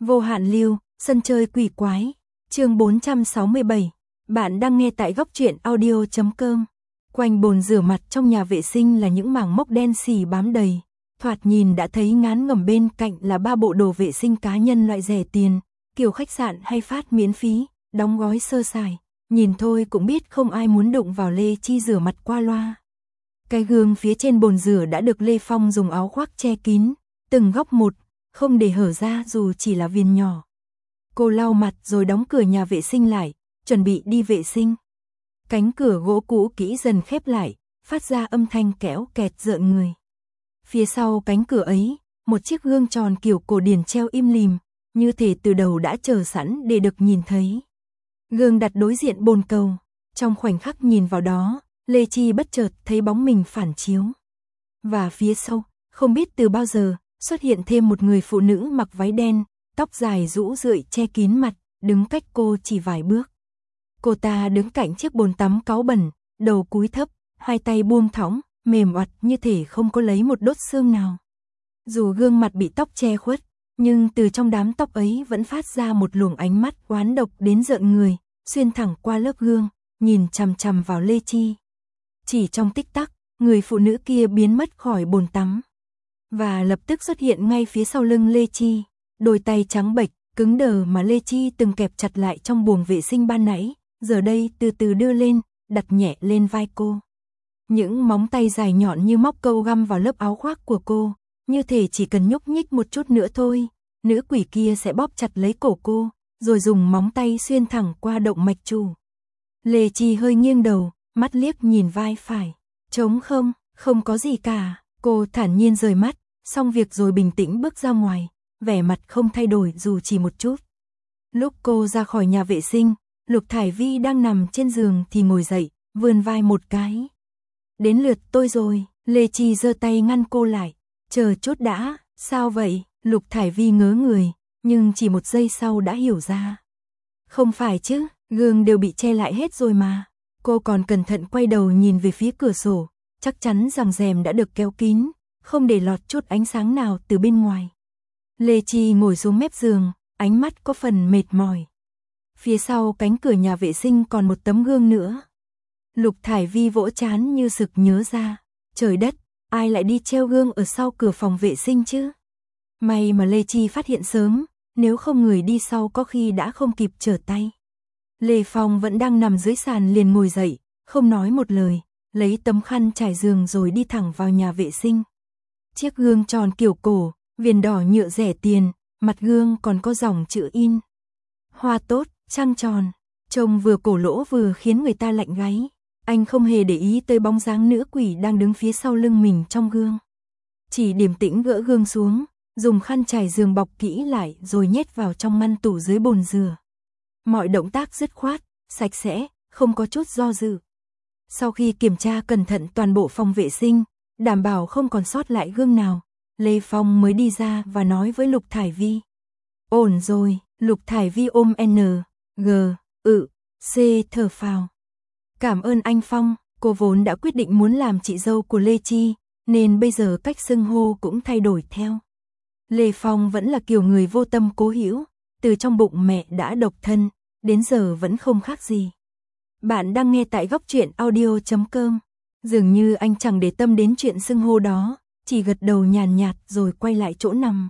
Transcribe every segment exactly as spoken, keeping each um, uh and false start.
Vô hạn lưu, sân chơi quỷ quái, chương bốn trăm sáu mươi bảy. Bạn đang nghe tại góc truyện audio chấm com. Quanh bồn rửa mặt trong nhà vệ sinh là những mảng mốc đen xì bám đầy. Thoạt nhìn đã thấy ngán ngẩm, bên cạnh là ba bộ đồ vệ sinh cá nhân loại rẻ tiền, kiểu khách sạn hay phát miễn phí, đóng gói sơ sài. Nhìn thôi cũng biết không ai muốn đụng vào Lê Chi rửa mặt qua loa. Cái gương phía trên bồn rửa đã được Lê Phong dùng áo khoác che kín, từng góc một, không để hở ra dù chỉ là viền nhỏ. Cô lau mặt rồi đóng cửa nhà vệ sinh lại, chuẩn bị đi vệ sinh. Cánh cửa gỗ cũ kỹ dần khép lại, phát ra âm thanh kéo kẹt rợn người. Phía sau cánh cửa ấy, một chiếc gương tròn kiểu cổ điển treo im lìm, như thể từ đầu đã chờ sẵn để được nhìn thấy. Gương đặt đối diện bồn cầu, trong khoảnh khắc nhìn vào đó, Lê Chi bất chợt thấy bóng mình phản chiếu. Và phía sau, không biết từ bao giờ, xuất hiện thêm một người phụ nữ mặc váy đen, tóc dài rũ rượi che kín mặt, đứng cách cô chỉ vài bước. Cô ta đứng cạnh chiếc bồn tắm cáu bẩn, đầu cúi thấp, hai tay buông thõng, mềm oặt như thể không có lấy một đốt xương nào. Dù gương mặt bị tóc che khuất, nhưng từ trong đám tóc ấy vẫn phát ra một luồng ánh mắt oán độc đến rợn người, xuyên thẳng qua lớp gương, nhìn chằm chằm vào Lê Chi. Chỉ trong tích tắc, người phụ nữ kia biến mất khỏi bồn tắm. Và lập tức xuất hiện ngay phía sau lưng Lê Chi, đôi tay trắng bệch, cứng đờ mà Lê Chi từng kẹp chặt lại trong buồng vệ sinh ban nãy, giờ đây từ từ đưa lên, đặt nhẹ lên vai cô. Những móng tay dài nhọn như móc câu găm vào lớp áo khoác của cô, như thể chỉ cần nhúc nhích một chút nữa thôi, nữ quỷ kia sẽ bóp chặt lấy cổ cô, rồi dùng móng tay xuyên thẳng qua động mạch chủ. Lê Chi hơi nghiêng đầu, mắt liếc nhìn vai phải, trống không, không có gì cả. Cô thản nhiên rời mắt, xong việc rồi bình tĩnh bước ra ngoài, vẻ mặt không thay đổi dù chỉ một chút. Lúc cô ra khỏi nhà vệ sinh, Lục Thải Vi đang nằm trên giường thì ngồi dậy, vươn vai một cái. Đến lượt tôi rồi, Lê Chi giơ tay ngăn cô lại. Chờ chút đã, sao vậy? Lục Thải Vi ngớ người, nhưng chỉ một giây sau đã hiểu ra. Không phải chứ, gương đều bị che lại hết rồi mà. Cô còn cẩn thận quay đầu nhìn về phía cửa sổ. Chắc chắn rằng rèm đã được kéo kín, không để lọt chút ánh sáng nào từ bên ngoài. Lê Chi ngồi xuống mép giường, ánh mắt có phần mệt mỏi. Phía sau cánh cửa nhà vệ sinh còn một tấm gương nữa. Lục Thải Vi vỗ trán như sực nhớ ra. Trời đất, ai lại đi treo gương ở sau cửa phòng vệ sinh chứ? May mà Lê Chi phát hiện sớm, nếu không người đi sau có khi đã không kịp trở tay. Lê Phong vẫn đang nằm dưới sàn liền ngồi dậy, không nói một lời. Lấy tấm khăn trải giường rồi đi thẳng vào nhà vệ sinh. Chiếc gương tròn kiểu cổ, viền đỏ nhựa rẻ tiền, mặt gương còn có dòng chữ in. Hoa tốt, trăng tròn, trông vừa cổ lỗ vừa khiến người ta lạnh gáy. Anh không hề để ý tới bóng dáng nữ quỷ đang đứng phía sau lưng mình trong gương. Chỉ điềm tĩnh gỡ gương xuống, dùng khăn trải giường bọc kỹ lại rồi nhét vào trong ngăn tủ dưới bồn rửa. Mọi động tác dứt khoát, sạch sẽ, không có chút do dự. Sau khi kiểm tra cẩn thận toàn bộ phòng vệ sinh, đảm bảo không còn sót lại gương nào, Lê Phong mới đi ra và nói với Lục Thải Vi. Ổn rồi, Lục Thải Vi ôm N, G, ự, C thở phào. Cảm ơn anh Phong, cô vốn đã quyết định muốn làm chị dâu của Lê Chi, nên bây giờ cách xưng hô cũng thay đổi theo. Lê Phong vẫn là kiểu người vô tâm cố hữu, từ trong bụng mẹ đã độc thân, đến giờ vẫn không khác gì. Bạn đang nghe tại góc truyện audio chấm com. Dường như anh chẳng để tâm đến chuyện xưng hô đó, chỉ gật đầu nhàn nhạt rồi quay lại chỗ nằm.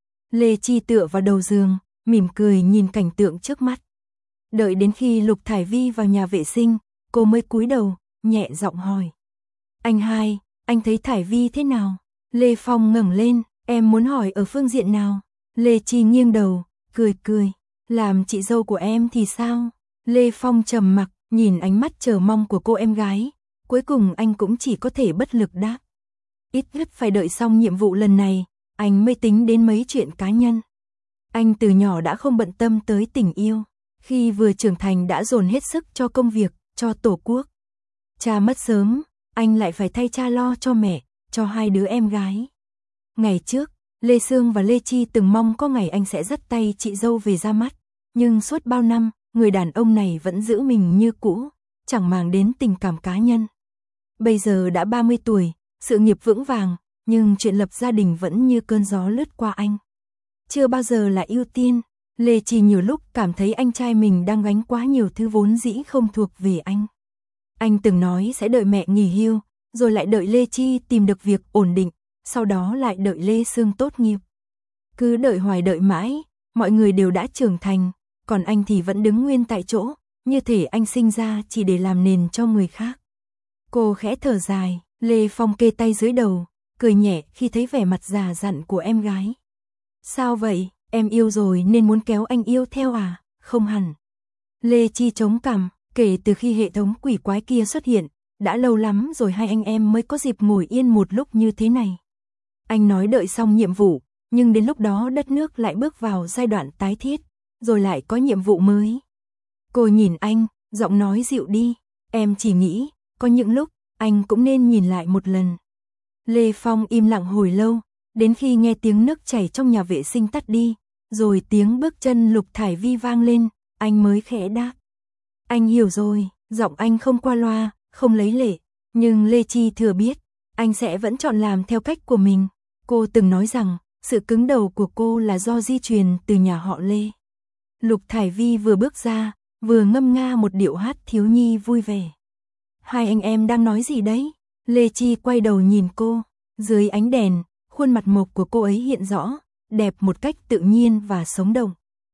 Lê Chi tựa vào đầu giường, mỉm cười nhìn cảnh tượng trước mắt. Đợi đến khi Lục Thải Vi vào nhà vệ sinh, cô mới cúi đầu, nhẹ giọng hỏi. Anh hai, anh thấy Thải Vi thế nào? Lê Phong ngẩng lên, em muốn hỏi ở phương diện nào? Lê Chi nghiêng đầu, cười cười. Làm chị dâu của em thì sao? Lê Phong trầm mặc. Nhìn ánh mắt chờ mong của cô em gái, cuối cùng anh cũng chỉ có thể bất lực đáp. Ít nhất phải đợi xong nhiệm vụ lần này, anh mới tính đến mấy chuyện cá nhân. Anh từ nhỏ đã không bận tâm tới tình yêu, khi vừa trưởng thành đã dồn hết sức cho công việc, cho tổ quốc. Cha mất sớm, anh lại phải thay cha lo cho mẹ, cho hai đứa em gái. Ngày trước, Lê Sương và Lê Chi từng mong có ngày anh sẽ dắt tay chị dâu về ra mắt, nhưng suốt bao năm, người đàn ông này vẫn giữ mình như cũ, chẳng màng đến tình cảm cá nhân. Bây giờ đã ba mươi tuổi, sự nghiệp vững vàng, nhưng chuyện lập gia đình vẫn như cơn gió lướt qua anh. chưa bao giờ là ưu tiên. Lê Chi nhiều lúc cảm thấy anh trai mình đang gánh quá nhiều thứ vốn dĩ không thuộc về anh. Anh từng nói sẽ đợi mẹ nghỉ hưu, rồi lại đợi Lê Chi tìm được việc ổn định, sau đó lại đợi Lê Sương tốt nghiệp. Cứ đợi hoài đợi mãi, mọi người đều đã trưởng thành, còn anh thì vẫn đứng nguyên tại chỗ, như thể anh sinh ra chỉ để làm nền cho người khác. Cô khẽ thở dài, Lê Phong kê tay dưới đầu, cười nhẹ khi thấy vẻ mặt già dặn của em gái. Sao vậy, em yêu rồi nên muốn kéo anh yêu theo à? Không hẳn. Lê Chi chống cằm, kể từ khi hệ thống quỷ quái kia xuất hiện, đã lâu lắm rồi hai anh em mới có dịp ngồi yên một lúc như thế này. Anh nói đợi xong nhiệm vụ, nhưng đến lúc đó đất nước lại bước vào giai đoạn tái thiết, rồi lại có nhiệm vụ mới. Cô nhìn anh, giọng nói dịu đi, em chỉ nghĩ, có những lúc, anh cũng nên nhìn lại một lần. Lê Phong im lặng hồi lâu, đến khi nghe tiếng nước chảy trong nhà vệ sinh tắt đi, rồi tiếng bước chân Lục Thải Vi vang lên, anh mới khẽ đáp. Anh hiểu rồi, giọng anh không qua loa, không lấy lệ, nhưng Lê Chi thừa biết, anh sẽ vẫn chọn làm theo cách của mình. Cô từng nói rằng, sự cứng đầu của cô là do di truyền từ nhà họ Lê. Lục Thải Vi vừa bước ra, vừa ngâm nga một điệu hát thiếu nhi vui vẻ. Hai anh em đang nói gì đấy? Lê Chi quay đầu nhìn cô, dưới ánh đèn, khuôn mặt mộc của cô ấy hiện rõ, đẹp một cách tự nhiên và sống động.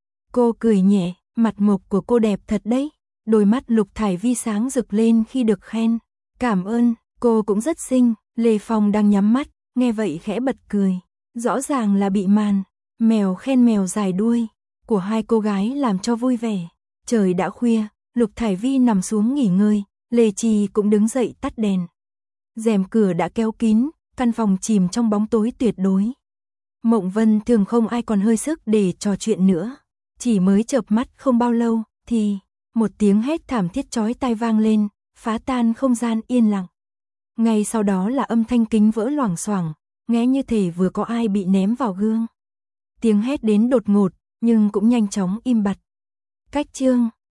Cô cười nhẹ, mặt mộc của cô đẹp thật đấy. Đôi mắt Lục Thải Vi sáng rực lên khi được khen. Cảm ơn, cô cũng rất xinh. Lê Phong đang nhắm mắt, nghe vậy khẽ bật cười. Rõ ràng là bị màn, mèo khen mèo dài đuôi, của hai cô gái làm cho vui vẻ. Trời đã khuya, Lục Thải Vi nằm xuống nghỉ ngơi, Lê Chi cũng đứng dậy tắt đèn. Rèm cửa đã kéo kín, căn phòng chìm trong bóng tối tuyệt đối. Mộng Vân thường không ai còn hơi sức để trò chuyện nữa. Chỉ mới chợp mắt không bao lâu, thì một tiếng hét thảm thiết chói tai vang lên, phá tan không gian yên lặng. Ngay sau đó là âm thanh kính vỡ loảng xoảng, nghe như thể vừa có ai bị ném vào gương. Tiếng hét đến đột ngột, nhưng cũng nhanh chóng im bặt. Cách chương